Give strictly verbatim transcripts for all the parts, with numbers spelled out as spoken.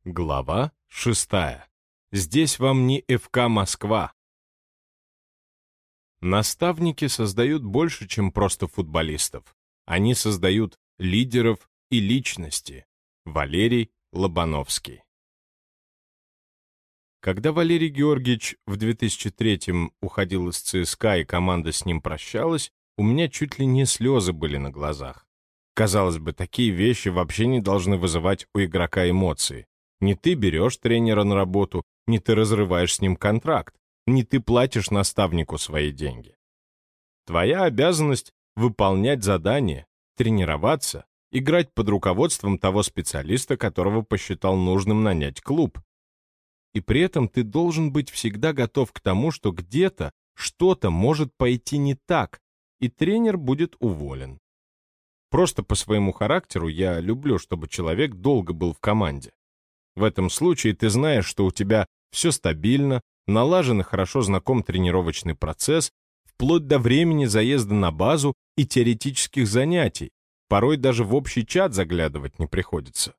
Глава шестая. Здесь вам не эф ка Москва. Наставники создают больше, чем просто футболистов. Они создают лидеров и личности. Валерий Лобановский. Когда Валерий Георгиевич в две тысячи третьем уходил из ЦСКА и команда с ним прощалась, у меня чуть ли не слезы были на глазах. Казалось бы, такие вещи вообще не должны вызывать у игрока эмоции. Не ты берешь тренера на работу, не ты разрываешь с ним контракт, не ты платишь наставнику свои деньги. Твоя обязанность — выполнять задания, тренироваться, играть под руководством того специалиста, которого посчитал нужным нанять клуб. И при этом ты должен быть всегда готов к тому, что где-то что-то может пойти не так, и тренер будет уволен. Просто по своему характеру я люблю, чтобы человек долго был в команде. В этом случае ты знаешь, что у тебя все стабильно, налажен и хорошо знаком тренировочный процесс, вплоть до времени заезда на базу и теоретических занятий. Порой даже в общий чат заглядывать не приходится.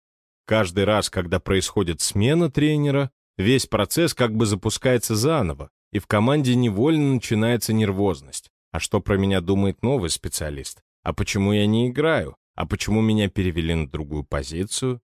Каждый раз, когда происходит смена тренера, весь процесс как бы запускается заново, и в команде невольно начинается нервозность. А что про меня думает новый специалист? А почему я не играю? А почему меня перевели на другую позицию?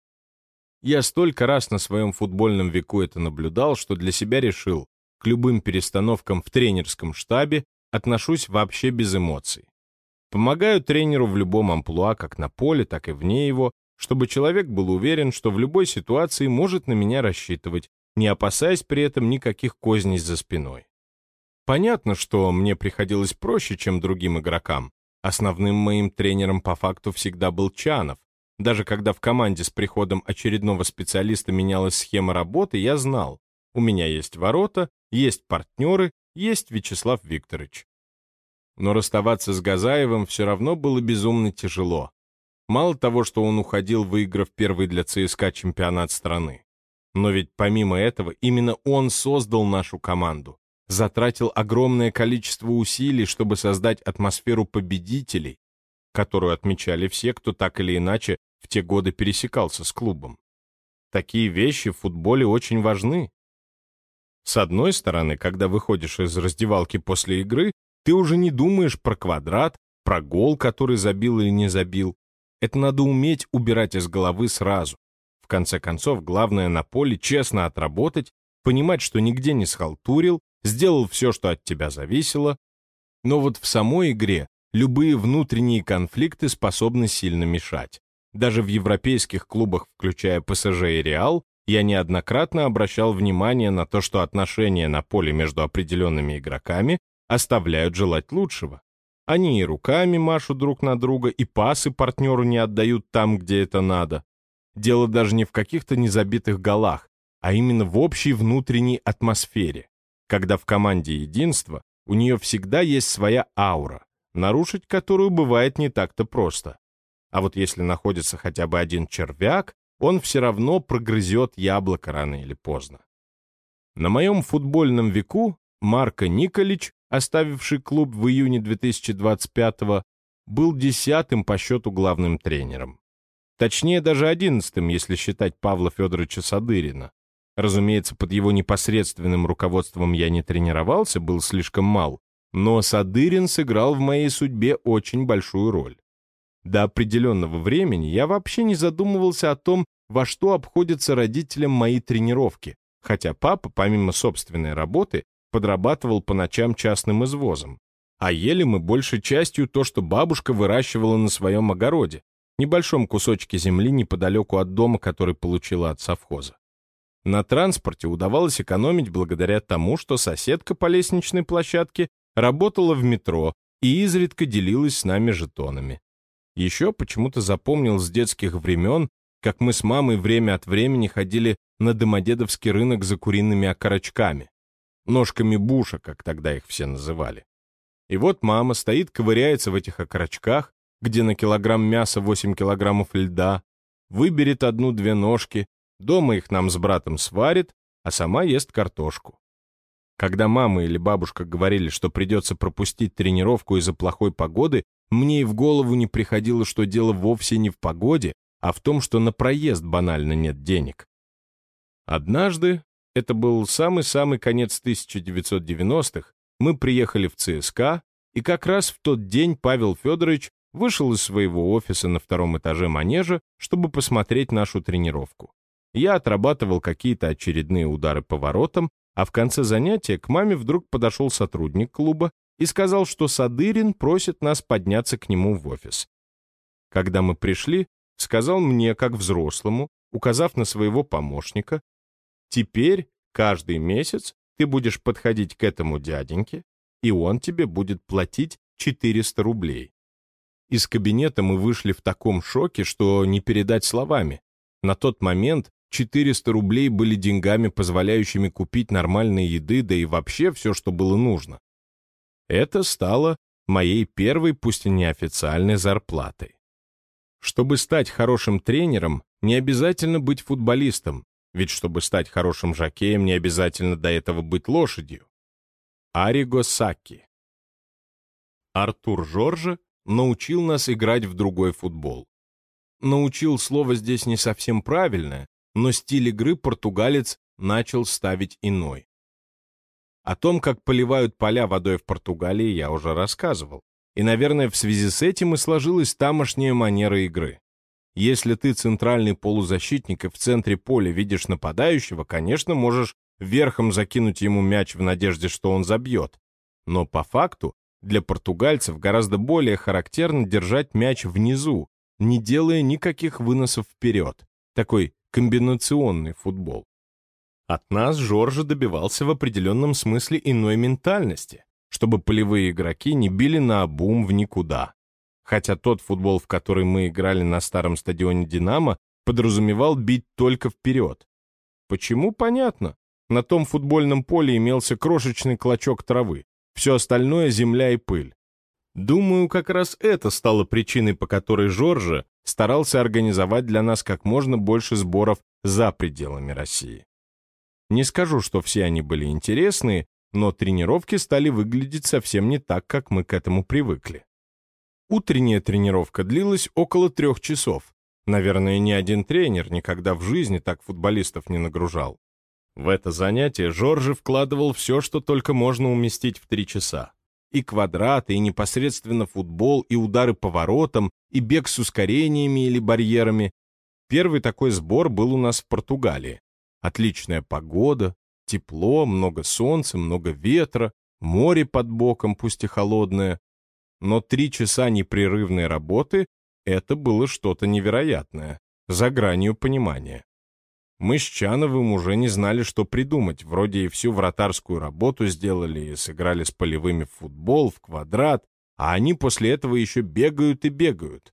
Я столько раз на своем футбольном веку это наблюдал, что для себя решил, к любым перестановкам в тренерском штабе отношусь вообще без эмоций. Помогаю тренеру в любом амплуа, как на поле, так и вне его, чтобы человек был уверен, что в любой ситуации может на меня рассчитывать, не опасаясь при этом никаких козней за спиной. Понятно, что мне приходилось проще, чем другим игрокам. Основным моим тренером по факту всегда был Чанов. Даже когда в команде с приходом очередного специалиста менялась схема работы, я знал, у меня есть ворота, есть партнеры, есть Вячеслав Викторович. Но расставаться с Газаевым все равно было безумно тяжело. Мало того, что он уходил, выиграв первый для ЦСКА чемпионат страны. Но ведь помимо этого именно он создал нашу команду, затратил огромное количество усилий, чтобы создать атмосферу победителей, которую отмечали все, кто так или иначе в те годы пересекался с клубом. Такие вещи в футболе очень важны. С одной стороны, когда выходишь из раздевалки после игры, ты уже не думаешь про квадрат, про гол, который забил или не забил. Это надо уметь убирать из головы сразу. В конце концов, главное на поле честно отработать, понимать, что нигде не схалтурил, сделал все, что от тебя зависело. Но вот в самой игре любые внутренние конфликты способны сильно мешать. Даже в европейских клубах, включая пэ эс жэ и Реал, я неоднократно обращал внимание на то, что отношения на поле между определенными игроками оставляют желать лучшего. Они и руками машут друг на друга, и пасы партнеру не отдают там, где это надо. Дело даже не в каких-то незабитых голах, а именно в общей внутренней атмосфере. Когда в команде единство, у нее всегда есть своя аура, нарушить которую бывает не так-то просто. А вот если находится хотя бы один червяк, он все равно прогрызет яблоко рано или поздно. На моем футбольном веку Марко Николич, оставивший клуб в июне две тысячи двадцать пятого, был десятым по счету главным тренером. Точнее, даже одиннадцатым, если считать Павла Федоровича Садырина. Разумеется, под его непосредственным руководством я не тренировался, был слишком мал, но Садырин сыграл в моей судьбе очень большую роль. До определенного времени я вообще не задумывался о том, во что обходятся родителям мои тренировки, хотя папа, помимо собственной работы, подрабатывал по ночам частным извозом. А ели мы большей частью то, что бабушка выращивала на своем огороде, небольшом кусочке земли неподалеку от дома, который получила от совхоза. На транспорте удавалось экономить благодаря тому, что соседка по лестничной площадке работала в метро и изредка делилась с нами жетонами. Еще почему-то запомнил с детских времен, как мы с мамой время от времени ходили на Домодедовский рынок за куриными окорочками, ножками буша, как тогда их все называли. И вот мама стоит, ковыряется в этих окорочках, где на килограмм мяса восемь килограммов льда, выберет одну-две ножки, дома их нам с братом сварит, а сама ест картошку. Когда мама или бабушка говорили, что придется пропустить тренировку из-за плохой погоды, мне и в голову не приходило, что дело вовсе не в погоде, а в том, что на проезд банально нет денег. Однажды, это был самый-самый конец тысяча девятьсот девяностых, мы приехали в ЦСКА, и как раз в тот день Павел Федорович вышел из своего офиса на втором этаже манежа, чтобы посмотреть нашу тренировку. Я отрабатывал какие-то очередные удары по воротам, а в конце занятия к маме вдруг подошел сотрудник клуба и сказал, что Садырин просит нас подняться к нему в офис. Когда мы пришли, сказал мне, как взрослому, указав на своего помощника: «Теперь каждый месяц ты будешь подходить к этому дяденьке, и он тебе будет платить четыреста рублей». Из кабинета мы вышли в таком шоке, что не передать словами. На тот момент четыреста рублей были деньгами, позволяющими купить нормальной еды, да и вообще все, что было нужно. Это стало моей первой, пусть и неофициальной, зарплатой. Чтобы стать хорошим тренером, не обязательно быть футболистом, ведь чтобы стать хорошим жокеем, не обязательно до этого быть лошадью. Арриго Сакки. Артур Жорже научил нас играть в другой футбол. Научил — слово здесь не совсем правильное, но стиль игры португалец начал ставить иной. О том, как поливают поля водой в Португалии, я уже рассказывал. И, наверное, в связи с этим и сложилась тамошняя манера игры. Если ты центральный полузащитник и в центре поля видишь нападающего, конечно, можешь верхом закинуть ему мяч в надежде, что он забьет. Но по факту для португальцев гораздо более характерно держать мяч внизу, не делая никаких выносов вперед. Такой комбинационный футбол. От нас Жорже добивался в определенном смысле иной ментальности, чтобы полевые игроки не били наобум в никуда. Хотя тот футбол, в который мы играли на старом стадионе «Динамо», подразумевал бить только вперед. Почему? Понятно. На том футбольном поле имелся крошечный клочок травы, все остальное — земля и пыль. Думаю, как раз это стало причиной, по которой Жорже старался организовать для нас как можно больше сборов за пределами России. Не скажу, что все они были интересные, но тренировки стали выглядеть совсем не так, как мы к этому привыкли. Утренняя тренировка длилась около трех часов. Наверное, ни один тренер никогда в жизни так футболистов не нагружал. В это занятие Жорже вкладывал все, что только можно уместить в три часа. И квадраты, и непосредственно футбол, и удары по воротам, и бег с ускорениями или барьерами. Первый такой сбор был у нас в Португалии. Отличная погода, тепло, много солнца, много ветра, море под боком, пусть и холодное. Но три часа непрерывной работы — это было что-то невероятное, за гранью понимания. Мы с Чановым уже не знали, что придумать, вроде и всю вратарскую работу сделали и сыграли с полевыми в футбол, в квадрат, а они после этого еще бегают и бегают.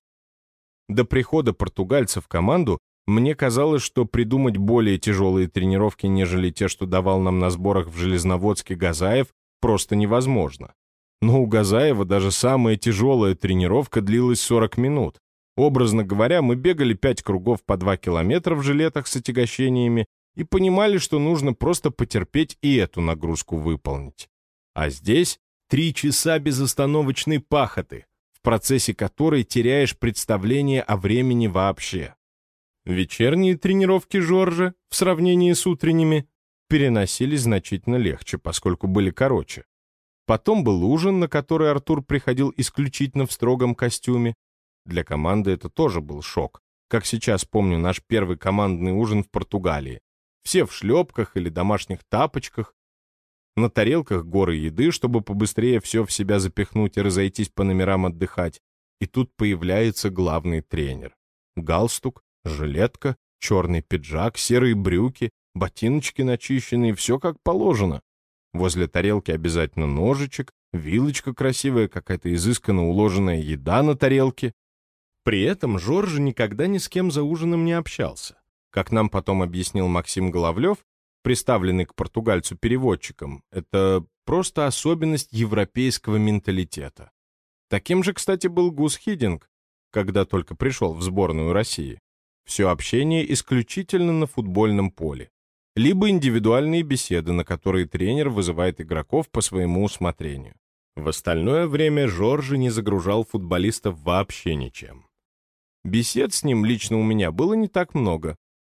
До прихода португальцев в команду мне казалось, что придумать более тяжелые тренировки, нежели те, что давал нам на сборах в Железноводске Газаев, просто невозможно. Но у Газаева даже самая тяжелая тренировка длилась сорок минут. Образно говоря, мы бегали пять кругов по два километра в жилетах с отягощениями и понимали, что нужно просто потерпеть и эту нагрузку выполнить. А здесь три часа безостановочной пахоты, в процессе которой теряешь представление о времени вообще. Вечерние тренировки Жорже, в сравнении с утренними, переносились значительно легче, поскольку были короче. Потом был ужин, на который Артур приходил исключительно в строгом костюме. Для команды это тоже был шок. Как сейчас помню наш первый командный ужин в Португалии. Все в шлепках или домашних тапочках. На тарелках горы еды, чтобы побыстрее все в себя запихнуть и разойтись по номерам отдыхать. И тут появляется главный тренер. Галстук, жилетка, черный пиджак, серые брюки, ботиночки начищенные, все как положено. Возле тарелки обязательно ножичек, вилочка красивая, какая-то изысканно уложенная еда на тарелке. При этом Жорже никогда ни с кем за ужином не общался. Как нам потом объяснил Максим Головлев, представленный к португальцу переводчиком, это просто особенность европейского менталитета. Таким же, кстати, был Гус Хидинг, когда только пришел в сборную России. Все общение исключительно на футбольном поле. Либо индивидуальные беседы, на которые тренер вызывает игроков по своему усмотрению. В остальное время Жорже не загружал футболистов вообще ничем. Бесед с ним лично у меня было не так много.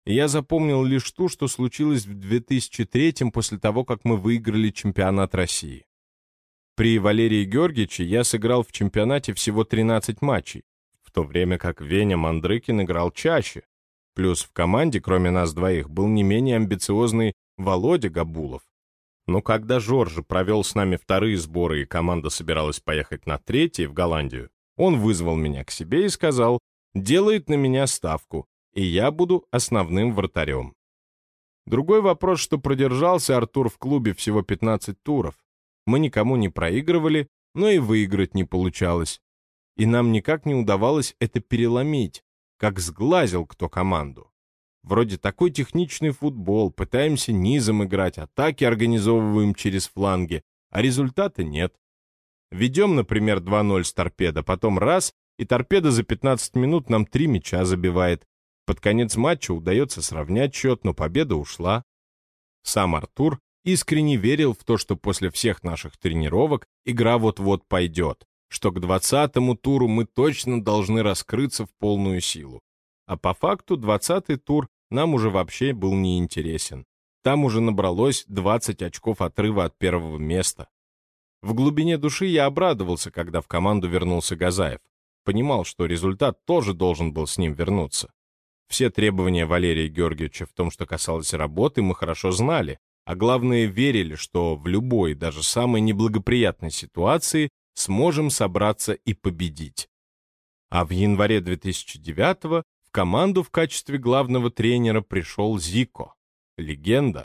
И я запомнил лишь то, что случилось в две тысячи третьем после того, как мы выиграли чемпионат России. При Валерии Георгиевиче я сыграл в чемпионате всего тринадцать матчей, в то время как Веня Мандрыкин играл чаще. Плюс в команде, кроме нас двоих, был не менее амбициозный Володя Габулов. Но когда Жоржа провел с нами вторые сборы и команда собиралась поехать на третий в Голландию, он вызвал меня к себе и сказал, делает на меня ставку, и я буду основным вратарем. Другой вопрос, что продержался Артур в клубе всего пятнадцать туров. Мы никому не проигрывали, но и выиграть не получалось. И нам никак не удавалось это переломить, как сглазил кто команду. Вроде такой техничный футбол, пытаемся низом играть, атаки организовываем через фланги, а результата нет. Ведем, например, два ноль с торпедо, потом раз, и торпеда за пятнадцать минут нам три мяча забивает. Под конец матча удается сравнять счет, но победа ушла. Сам Артур искренне верил в то, что после всех наших тренировок игра вот-вот пойдет, что к двадцатому туру мы точно должны раскрыться в полную силу. А по факту двадцатый тур нам уже вообще был неинтересен. Там уже набралось двадцать очков отрыва от первого места. В глубине души я обрадовался, когда в команду вернулся Газаев. Понимал, что результат тоже должен был с ним вернуться. Все требования Валерия Георгиевича в том, что касалось работы, мы хорошо знали, а главное верили, что в любой, даже самой неблагоприятной ситуации сможем собраться и победить. А в январе две тысячи девятого в команду в качестве главного тренера пришел Зико, легенда.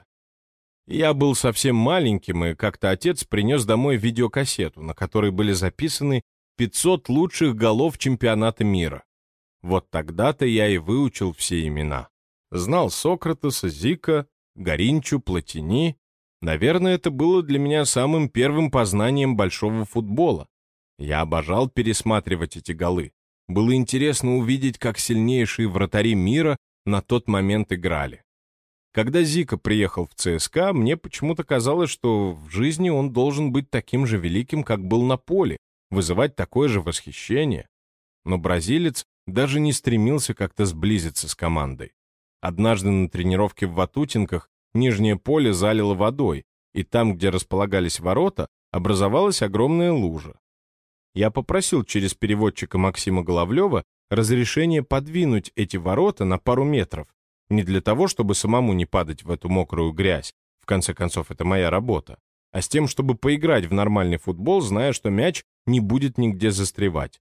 Я был совсем маленьким, и как-то отец принес домой видеокассету, на которой были записаны пятьсот лучших голов чемпионата мира. Вот тогда-то я и выучил все имена. Знал Сократеса, Зика, Гаринчу, Платини. Наверное, это было для меня самым первым познанием большого футбола. Я обожал пересматривать эти голы. Было интересно увидеть, как сильнейшие вратари мира на тот момент играли. Когда Зика приехал в ЦСКА, мне почему-то казалось, что в жизни он должен быть таким же великим, как был на поле, вызывать такое же восхищение. Но бразилец даже не стремился как-то сблизиться с командой. Однажды на тренировке в Ватутинках нижнее поле залило водой, и там, где располагались ворота, образовалась огромная лужа. Я попросил через переводчика Максима Головлева разрешение подвинуть эти ворота на пару метров, не для того, чтобы самому не падать в эту мокрую грязь, в конце концов, это моя работа, а с тем, чтобы поиграть в нормальный футбол, зная, что мяч не будет нигде застревать.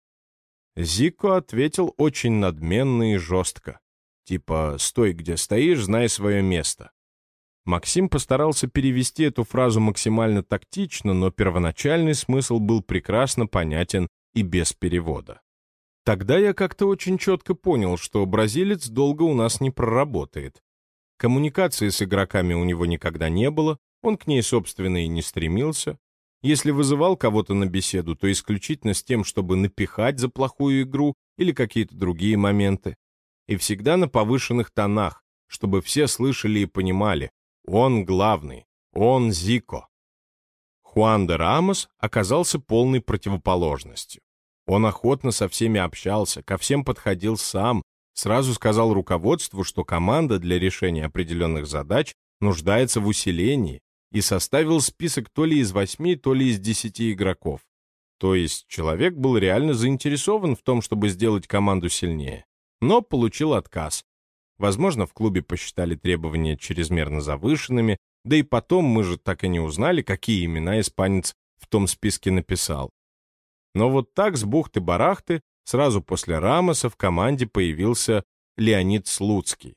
Зико ответил очень надменно и жестко. Типа «стой, где стоишь, знай свое место». Максим постарался перевести эту фразу максимально тактично, но первоначальный смысл был прекрасно понятен и без перевода. Тогда я как-то очень четко понял, что бразилец долго у нас не проработает. Коммуникации с игроками у него никогда не было, он к ней, собственно, и не стремился. Если вызывал кого-то на беседу, то исключительно с тем, чтобы напихать за плохую игру или какие-то другие моменты. И всегда на повышенных тонах, чтобы все слышали и понимали. Он главный, он Зико. Хуан де Рамос оказался полной противоположностью. Он охотно со всеми общался, ко всем подходил сам, сразу сказал руководству, что команда для решения определенных задач нуждается в усилении, и составил список то ли из восьми, то ли из десяти игроков. То есть человек был реально заинтересован в том, чтобы сделать команду сильнее, но получил отказ. Возможно, в клубе посчитали требования чрезмерно завышенными, да и потом мы же так и не узнали, какие имена испанец в том списке написал. Но вот так с бухты-барахты сразу после Рамоса в команде появился Леонид Слуцкий.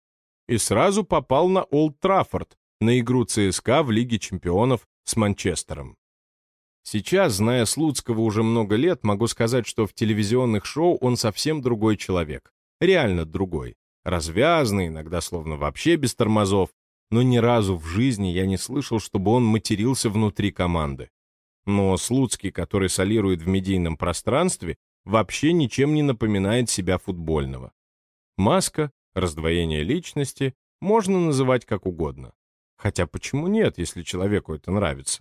И сразу попал на Олд Траффорд, на игру ЦСКА в Лиге чемпионов с Манчестером. Сейчас, зная Слуцкого уже много лет, могу сказать, что в телевизионных шоу он совсем другой человек. Реально другой. Развязный, иногда словно вообще без тормозов, но ни разу в жизни я не слышал, чтобы он матерился внутри команды. Но Слуцкий, который солирует в медийном пространстве, вообще ничем не напоминает себя футбольного. Маска, раздвоение личности, можно называть как угодно. Хотя почему нет, если человеку это нравится?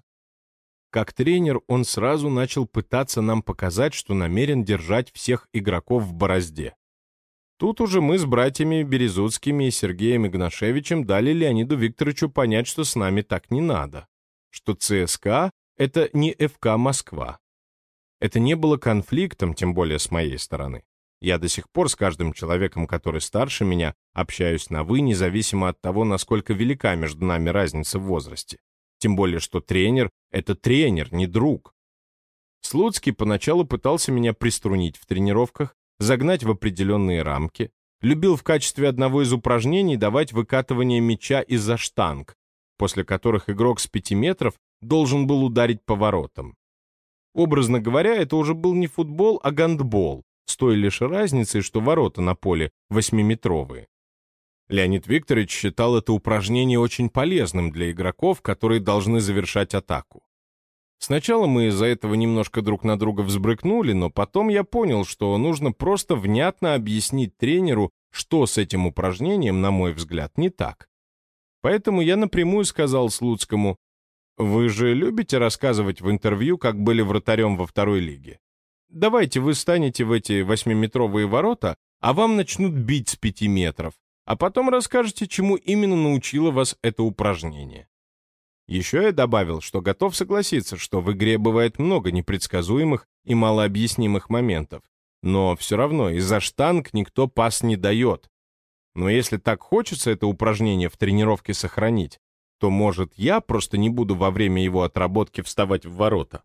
Как тренер он сразу начал пытаться нам показать, что намерен держать всех игроков в борозде. тут уже мы с братьями Березутскими и Сергеем Игнашевичем дали Леониду Викторовичу понять, что с нами так не надо, что ЦСКА — это не эф ка Москва. Это не было конфликтом, тем более с моей стороны. Я до сих пор с каждым человеком, который старше меня, общаюсь на «вы», независимо от того, насколько велика между нами разница в возрасте. Тем более, что тренер — это тренер, не друг. Слуцкий поначалу пытался меня приструнить в тренировках, загнать в определенные рамки, любил в качестве одного из упражнений давать выкатывание мяча из-за штанг, после которых игрок с пяти метров должен был ударить по воротам. Образно говоря, это уже был не футбол, а гандбол, с той лишь разницей, что ворота на поле восьмиметровые. Леонид Викторович считал это упражнение очень полезным для игроков, которые должны завершать атаку. Сначала мы из-за этого немножко друг на друга взбрыкнули, но потом я понял, что нужно просто внятно объяснить тренеру, что с этим упражнением, на мой взгляд, не так. Поэтому я напрямую сказал Слуцкому: «Вы же любите рассказывать в интервью, как были вратарем во второй лиге? Давайте вы станете в эти восьмиметровые ворота, а вам начнут бить с пяти метров, а потом расскажете, чему именно научило вас это упражнение». Еще я добавил, что готов согласиться, что в игре бывает много непредсказуемых и малообъяснимых моментов, но все равно из-за штанг никто пас не дает. Но если так хочется это упражнение в тренировке сохранить, то, может, я просто не буду во время его отработки вставать в ворота.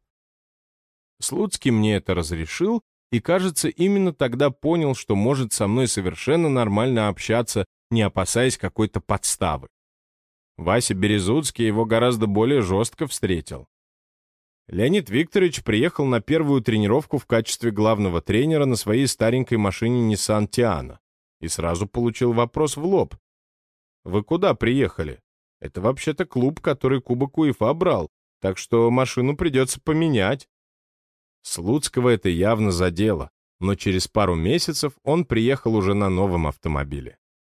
Слуцкий мне это разрешил, и, кажется, именно тогда понял, что может со мной совершенно нормально общаться, не опасаясь какой-то подставы. Вася Березутский его гораздо более жестко встретил. Леонид Викторович приехал на первую тренировку в качестве главного тренера на своей старенькой машине Nissan Tiana и сразу получил вопрос в лоб. «Вы куда приехали? Это вообще-то клуб, который Кубок УЕФА брал, так что машину придется поменять». Слуцкого это явно задело, но через пару месяцев он приехал уже на новом автомобиле.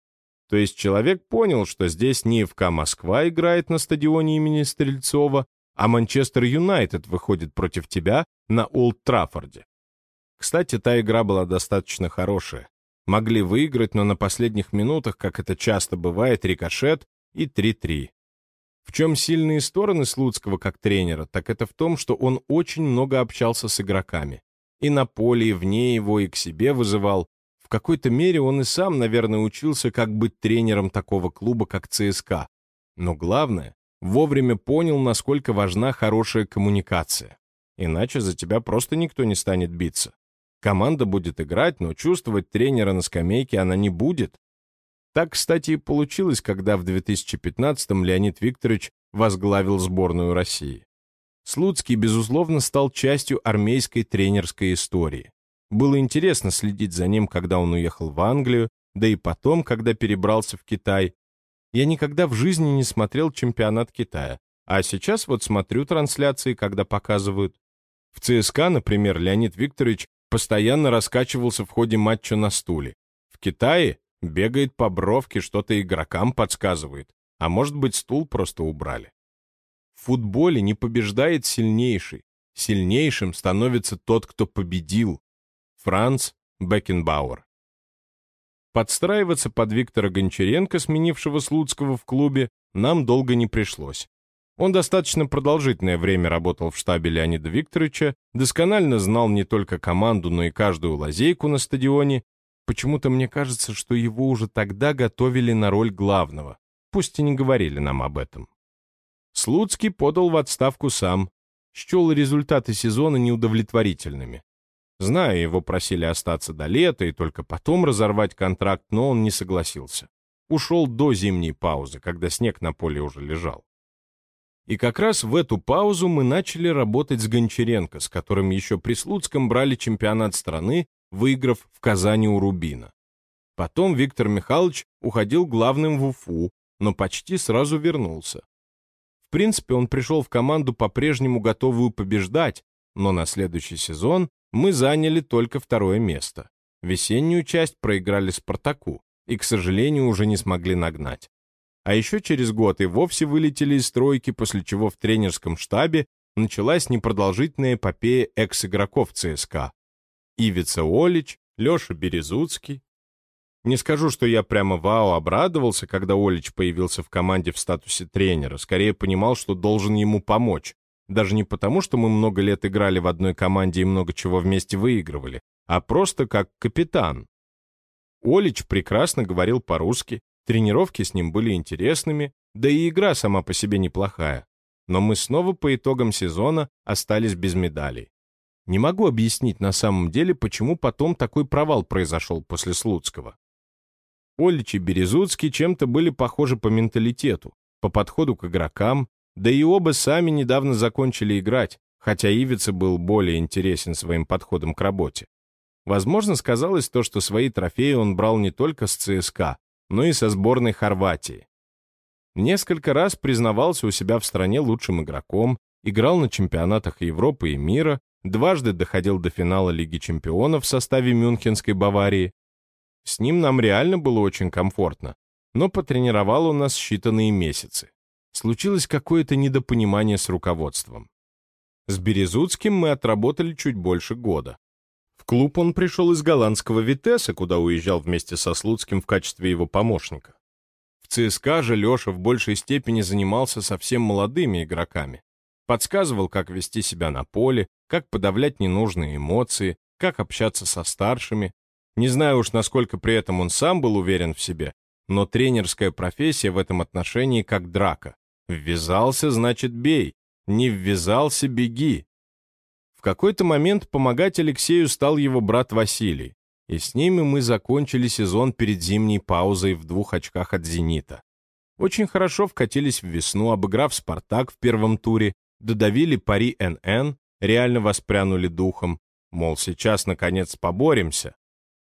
То есть человек понял, что здесь не эф ка Москва играет на стадионе имени Стрельцова, а Манчестер Юнайтед выходит против тебя на Олд Траффорде. Кстати, та игра была достаточно хорошая. Могли выиграть, но на последних минутах, как это часто бывает, рикошет и три-три. В чем сильные стороны Слуцкого как тренера, так это в том, что он очень много общался с игроками. И на поле, и вне его, и к себе вызывал. В какой-то мере он и сам, наверное, учился, как быть тренером такого клуба, как ЦСКА. Но главное, вовремя понял, насколько важна хорошая коммуникация. Иначе за тебя просто никто не станет биться. Команда будет играть, но чувствовать тренера на скамейке она не будет. Так, кстати, и получилось, когда в две тысячи пятнадцатом Леонид Викторович возглавил сборную России. Слуцкий, безусловно, стал частью армейской тренерской истории. Было интересно следить за ним, когда он уехал в Англию, да и потом, когда перебрался в Китай. Я никогда в жизни не смотрел чемпионат Китая, а сейчас вот смотрю трансляции, когда показывают. В ЦСКА, например, Леонид Викторович постоянно раскачивался в ходе матча на стуле. В Китае бегает по бровке, что-то игрокам подсказывает, а может быть, стул просто убрали. В футболе не побеждает сильнейший, сильнейшим становится тот, кто победил. Франц Беккенбауэр. Подстраиваться под Виктора Гончаренко, сменившего Слуцкого в клубе, нам долго не пришлось. Он достаточно продолжительное время работал в штабе Леонида Викторовича, досконально знал не только команду, но и каждую лазейку на стадионе. Почему-то мне кажется, что его уже тогда готовили на роль главного, пусть и не говорили нам об этом. Слуцкий подал в отставку сам, счел результаты сезона неудовлетворительными. Знаю, его просили остаться до лета и только потом разорвать контракт, но он не согласился. Ушел до зимней паузы, когда снег на поле уже лежал. И как раз в эту паузу мы начали работать с Гончаренко, с которым еще при Слуцком брали чемпионат страны, выиграв в Казани у Рубина. Потом Виктор Михайлович уходил главным в Уфу, но почти сразу вернулся. В принципе, он пришел в команду по-прежнему готовую побеждать, но на следующий сезон мы заняли только второе место. Весеннюю часть проиграли «Спартаку» и, к сожалению, уже не смогли нагнать. А еще через год и вовсе вылетели из стройки, после чего в тренерском штабе началась непродолжительная эпопея экс-игроков ЦСКА. Ивица Олич, Леша Березутский. Не скажу, что я прямо вау обрадовался, когда Олич появился в команде в статусе тренера, скорее понимал, что должен ему помочь. Даже не потому, что мы много лет играли в одной команде и много чего вместе выигрывали, а просто как капитан. Олич прекрасно говорил по-русски, тренировки с ним были интересными, да и игра сама по себе неплохая. Но мы снова по итогам сезона остались без медалей. Не могу объяснить на самом деле, почему потом такой провал произошел после Слуцкого. Олич и Березуцкий чем-то были похожи по менталитету, по подходу к игрокам, да и оба сами недавно закончили играть, хотя Ивица был более интересен своим подходом к работе. Возможно, сказалось то, что свои трофеи он брал не только с ЦСКА, но и со сборной Хорватии. Несколько раз признавался у себя в стране лучшим игроком, играл на чемпионатах Европы и мира, дважды доходил до финала Лиги чемпионов в составе Мюнхенской Баварии. С ним нам реально было очень комфортно, но потренировал он нас считанные месяцы. Случилось какое-то недопонимание с руководством. С Березуцким мы отработали чуть больше года. В клуб он пришел из голландского Витесса, куда уезжал вместе со Слуцким в качестве его помощника. В ЦСКА же Леша в большей степени занимался совсем молодыми игроками. Подсказывал, как вести себя на поле, как подавлять ненужные эмоции, как общаться со старшими. Не знаю уж, насколько при этом он сам был уверен в себе, но тренерская профессия в этом отношении как драка. Ввязался, значит, бей. Не ввязался, беги. В какой-то момент помогать Алексею стал его брат Василий, и с ними мы закончили сезон перед зимней паузой в двух очках от «Зенита». Очень хорошо вкатились в весну, обыграв «Спартак» в первом туре, додавили Пари эн эн, реально воспрянули духом, мол, сейчас, наконец, поборемся.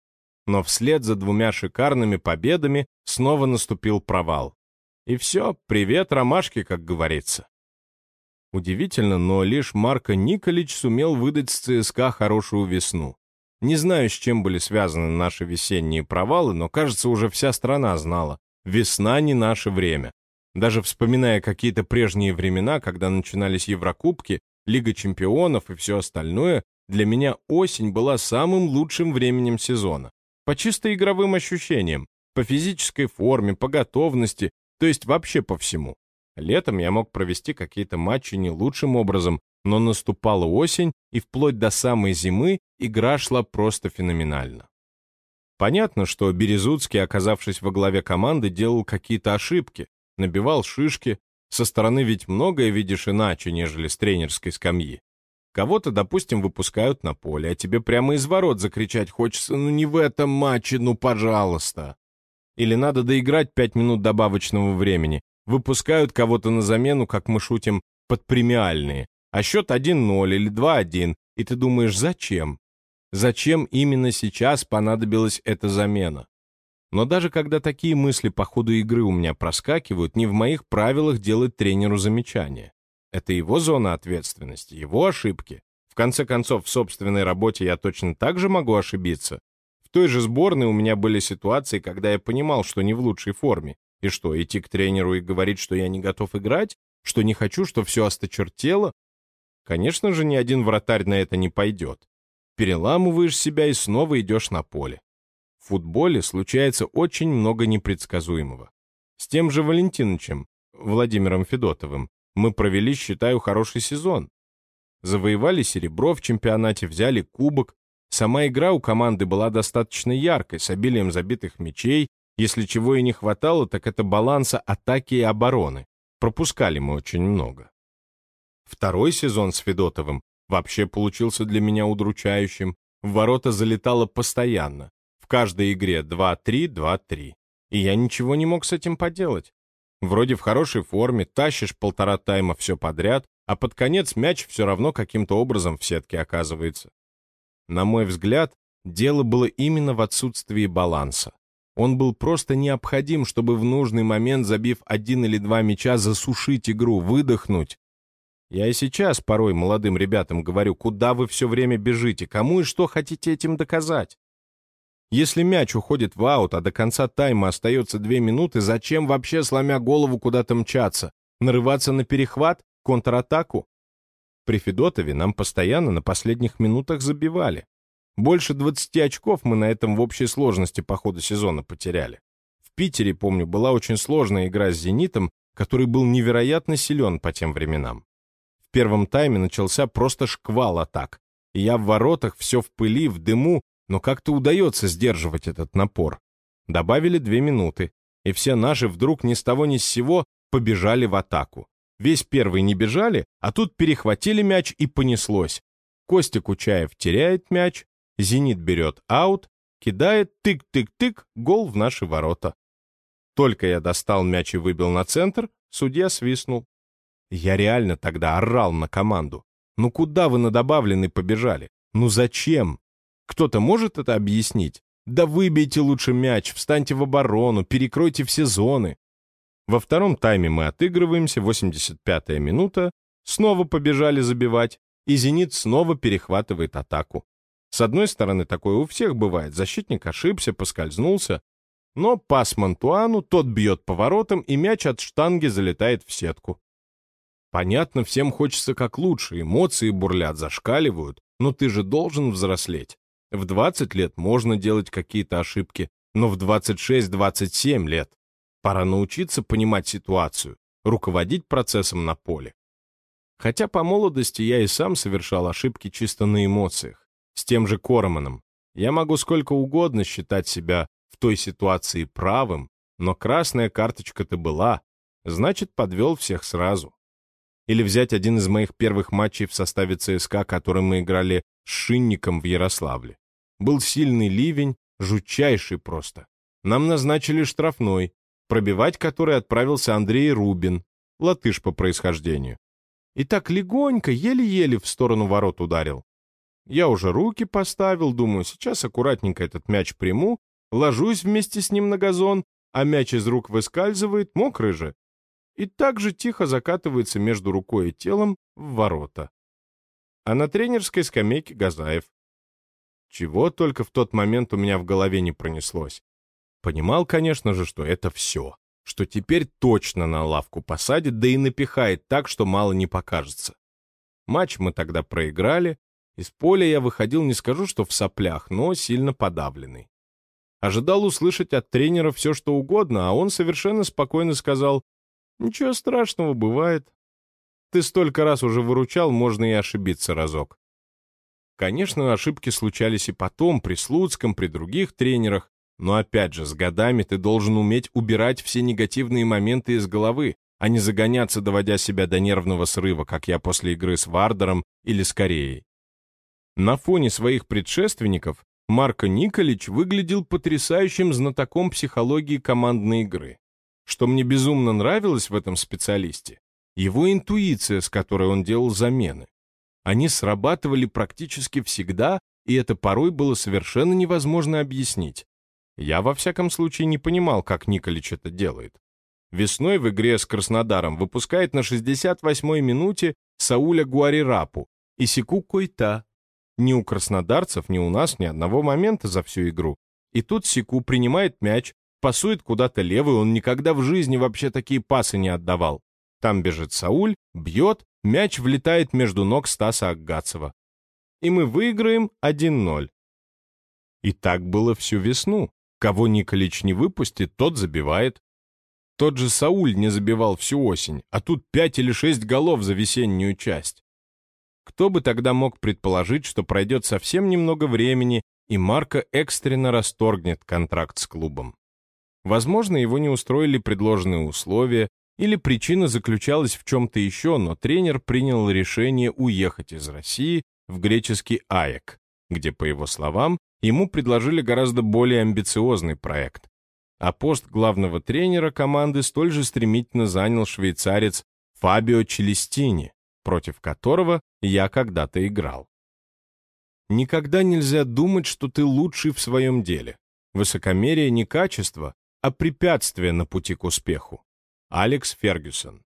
Но вслед за двумя шикарными победами снова наступил провал. И все, привет, ромашки, как говорится. Удивительно, но лишь Марко Николич сумел выдать с ЦСКА хорошую весну. Не знаю, с чем были связаны наши весенние провалы, но, кажется, уже вся страна знала. Весна не наше время. Даже вспоминая какие-то прежние времена, когда начинались Еврокубки, Лига чемпионов и все остальное, для меня осень была самым лучшим временем сезона. По чисто игровым ощущениям, по физической форме, по готовности, то есть вообще по всему. Летом я мог провести какие-то матчи не лучшим образом, но наступала осень, и вплоть до самой зимы игра шла просто феноменально. Понятно, что Березуцкий, оказавшись во главе команды, делал какие-то ошибки, набивал шишки. Со стороны ведь многое видишь иначе, нежели с тренерской скамьи. Кого-то, допустим, выпускают на поле, а тебе прямо из ворот закричать хочется: «Ну не в этом матче, ну пожалуйста!» Или надо доиграть пять минут добавочного времени. Выпускают кого-то на замену, как мы шутим, под премиальные. А счет один ноль или два один, и ты думаешь, зачем? Зачем именно сейчас понадобилась эта замена? Но даже когда такие мысли по ходу игры у меня проскакивают, не в моих правилах делать тренеру замечания. Это его зона ответственности, его ошибки. В конце концов, в собственной работе я точно так же могу ошибиться. В той же сборной у меня были ситуации, когда я понимал, что не в лучшей форме. И что, идти к тренеру и говорить, что я не готов играть? Что не хочу, что все осточертело? Конечно же, ни один вратарь на это не пойдет. Переламываешь себя и снова идешь на поле. В футболе случается очень много непредсказуемого. С тем же Валентиновичем, Владимиром Федотовым, мы провели, считаю, хороший сезон. Завоевали серебро в чемпионате, взяли кубок. Сама игра у команды была достаточно яркой, с обилием забитых мячей. Если чего и не хватало, так это баланса атаки и обороны. Пропускали мы очень много. Второй сезон с Федотовым вообще получился для меня удручающим. В ворота залетало постоянно. В каждой игре два-три, два-три. И я ничего не мог с этим поделать. Вроде в хорошей форме, тащишь полтора тайма все подряд, а под конец мяч все равно каким-то образом в сетке оказывается. На мой взгляд, дело было именно в отсутствии баланса. Он был просто необходим, чтобы в нужный момент, забив один или два мяча, засушить игру, выдохнуть. Я и сейчас порой молодым ребятам говорю: куда вы все время бежите, кому и что хотите этим доказать? Если мяч уходит в аут, а до конца тайма остается две минуты, зачем вообще, сломя голову, куда-то мчаться? Нарываться на перехват, контратаку? При Федотове нам постоянно на последних минутах забивали. Больше двадцати очков мы на этом в общей сложности по ходу сезона потеряли. В Питере, помню, была очень сложная игра с «Зенитом», который был невероятно силен по тем временам. В первом тайме начался просто шквал атак. И я в воротах, все в пыли, в дыму, но как-то удается сдерживать этот напор. Добавили две минуты, и все наши вдруг ни с того ни с сего побежали в атаку. Весь первый не бежали, а тут перехватили мяч и понеслось. Костя Кучаев теряет мяч, «Зенит» берет аут, кидает, тык-тык-тык, гол в наши ворота. Только я достал мяч и выбил на центр, судья свистнул. Я реально тогда орал на команду. Ну куда вы на добавленный побежали? Ну зачем? Кто-то может это объяснить? Да выбейте лучше мяч, встаньте в оборону, перекройте все зоны. Во втором тайме мы отыгрываемся, восемьдесят пятая минута, снова побежали забивать, и «Зенит» снова перехватывает атаку. С одной стороны, такое у всех бывает, защитник ошибся, поскользнулся, но пас Мантуану, тот бьет по воротам, и мяч от штанги залетает в сетку. Понятно, всем хочется как лучше, эмоции бурлят, зашкаливают, но ты же должен взрослеть. В двадцать лет можно делать какие-то ошибки, но в двадцать шесть — двадцать семь лет пора научиться понимать ситуацию, руководить процессом на поле. Хотя по молодости я и сам совершал ошибки чисто на эмоциях. С тем же Короманом. Я могу сколько угодно считать себя в той ситуации правым, но красная карточка-то была, значит, подвел всех сразу. Или взять один из моих первых матчей в составе ЦСКА, который мы играли с Шинником в Ярославле. Был сильный ливень, жутчайший просто. Нам назначили штрафной, пробивать который отправился Андрей Рубин, латыш по происхождению. И так легонько, еле-еле в сторону ворот ударил. Я уже руки поставил, думаю, сейчас аккуратненько этот мяч приму, ложусь вместе с ним на газон, а мяч из рук выскальзывает, мокрый же, и так же тихо закатывается между рукой и телом в ворота. А на тренерской скамейке Газаев. Чего только в тот момент у меня в голове не пронеслось. Понимал, конечно же, что это все, что теперь точно на лавку посадит, да и напихает так, что мало не покажется. Матч мы тогда проиграли, из поля я выходил, не скажу, что в соплях, но сильно подавленный. Ожидал услышать от тренера все, что угодно, а он совершенно спокойно сказал: «Ничего страшного, бывает. Ты столько раз уже выручал, можно и ошибиться разок». Конечно, ошибки случались и потом, при Слуцком, при других тренерах, но опять же, с годами ты должен уметь убирать все негативные моменты из головы, а не загоняться, доводя себя до нервного срыва, как я после игры с Вардером или с Кореей. На фоне своих предшественников Марко Николич выглядел потрясающим знатоком психологии командной игры. Что мне безумно нравилось в этом специалисте — его интуиция, с которой он делал замены. Они срабатывали практически всегда, и это порой было совершенно невозможно объяснить. Я, во всяком случае, не понимал, как Николич это делает. Весной в игре с Краснодаром выпускает на шестьдесят восьмой минуте Сауля Гуарирапу и Секу Койта. Ни у краснодарцев, ни у нас ни одного момента за всю игру. И тут Секу принимает мяч, пасует куда-то левый, он никогда в жизни вообще такие пасы не отдавал. Там бежит Сауль, бьет, мяч влетает между ног Стаса Аггацева. И мы выиграем один ноль. И так было всю весну. Кого Николич не выпустит, тот забивает. Тот же Сауль не забивал всю осень, а тут пять или шесть голов за весеннюю часть. Кто бы тогда мог предположить, что пройдет совсем немного времени, и Марко экстренно расторгнет контракт с клубом. Возможно, его не устроили предложенные условия, или причина заключалась в чем-то еще, но тренер принял решение уехать из России в греческий АЕК, где, по его словам, ему предложили гораздо более амбициозный проект. А пост главного тренера команды столь же стремительно занял швейцарец Фабио Челестини, против которого я когда-то играл. Никогда нельзя думать, что ты лучший в своем деле. Высокомерие не качество, а препятствие на пути к успеху. Алекс Фергюсон.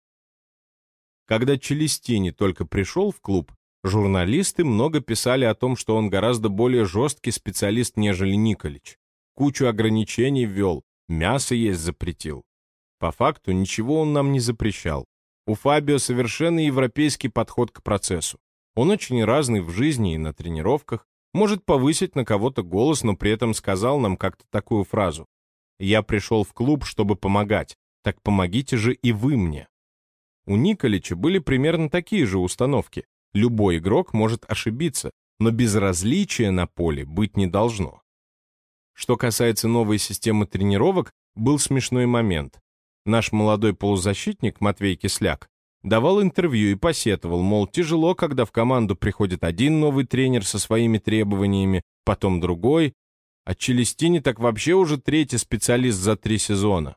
Когда Челестини только пришел в клуб, журналисты много писали о том, что он гораздо более жесткий специалист, нежели Николич. Кучу ограничений ввел, мясо есть запретил. По факту ничего он нам не запрещал. У Фабио совершенно европейский подход к процессу. Он очень разный в жизни и на тренировках, Может повысить на кого-то голос, но при этом сказал нам как-то такую фразу: «Я пришел в клуб, чтобы помогать, так помогите же и вы мне». У Николича были примерно такие же установки. Любой игрок может ошибиться, но безразличия на поле быть не должно. Что касается новой системы тренировок, был смешной момент. Наш молодой полузащитник Матвей Кисляк давал интервью и посетовал, мол, тяжело, когда в команду приходит один новый тренер со своими требованиями, потом другой, а Челестини так вообще уже третий специалист за три сезона.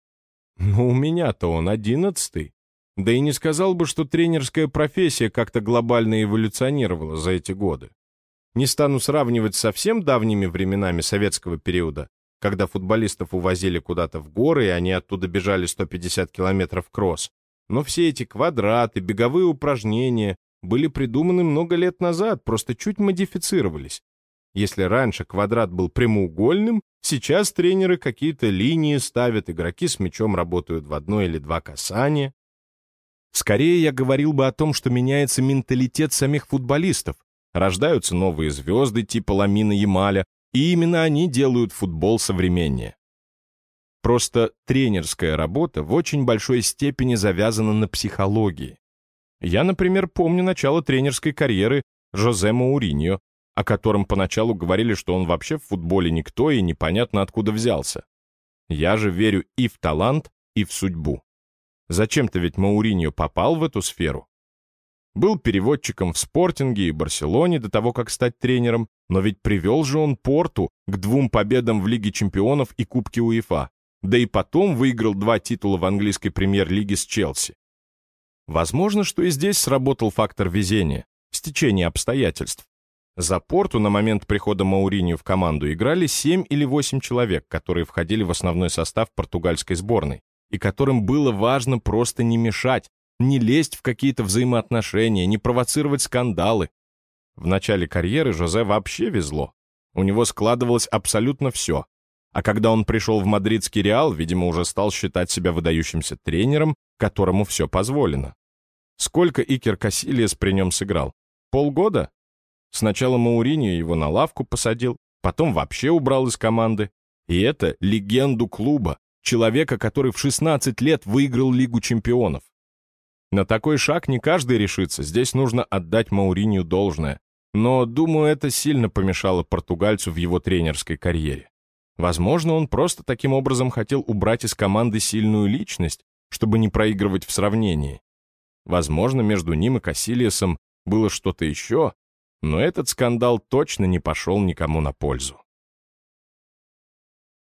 Ну, у меня-то он одиннадцатый. Да и не сказал бы, что тренерская профессия как-то глобально эволюционировала за эти годы. Не стану сравнивать с совсем давними временами советского периода, когда футболистов увозили куда-то в горы, и они оттуда бежали сто пятьдесят километров кросс. Но все эти квадраты, беговые упражнения были придуманы много лет назад, просто чуть модифицировались. Если раньше квадрат был прямоугольным, сейчас тренеры какие-то линии ставят, игроки с мячом работают в одно или два касания. Скорее я говорил бы о том, что меняется менталитет самих футболистов. Рождаются новые звезды типа Ламина Ямаля, и именно они делают футбол современнее. Просто тренерская работа в очень большой степени завязана на психологии. Я, например, помню начало тренерской карьеры Жозе Мауриньо, о котором поначалу говорили, что он вообще в футболе никто и непонятно откуда взялся. Я же верю и в талант, и в судьбу. Зачем-то ведь Мауриньо попал в эту сферу. Был переводчиком в Спортинге и Барселоне до того, как стать тренером, но ведь привел же он Порту к двум победам в Лиге чемпионов и Кубке УЕФА, да и потом выиграл два титула в английской премьер-лиге с Челси. Возможно, что и здесь сработал фактор везения, стечение обстоятельств. За Порту на момент прихода Мауриньо в команду играли семь или восемь человек, которые входили в основной состав португальской сборной, и которым было важно просто не мешать, не лезть в какие-то взаимоотношения, не провоцировать скандалы. В начале карьеры Жозе вообще везло. У него складывалось абсолютно все. А когда он пришел в мадридский Реал, видимо, уже стал считать себя выдающимся тренером, которому все позволено. Сколько Икер Касильяс при нем сыграл? Полгода? Сначала Мауриньо его на лавку посадил, потом вообще убрал из команды. И это легенду клуба, человека, который в шестнадцать лет выиграл Лигу чемпионов. На такой шаг не каждый решится, здесь нужно отдать Мауриньо должное. Но, думаю, это сильно помешало португальцу в его тренерской карьере. Возможно, он просто таким образом хотел убрать из команды сильную личность, чтобы не проигрывать в сравнении. Возможно, между ним и Касильясом было что-то еще, но этот скандал точно не пошел никому на пользу.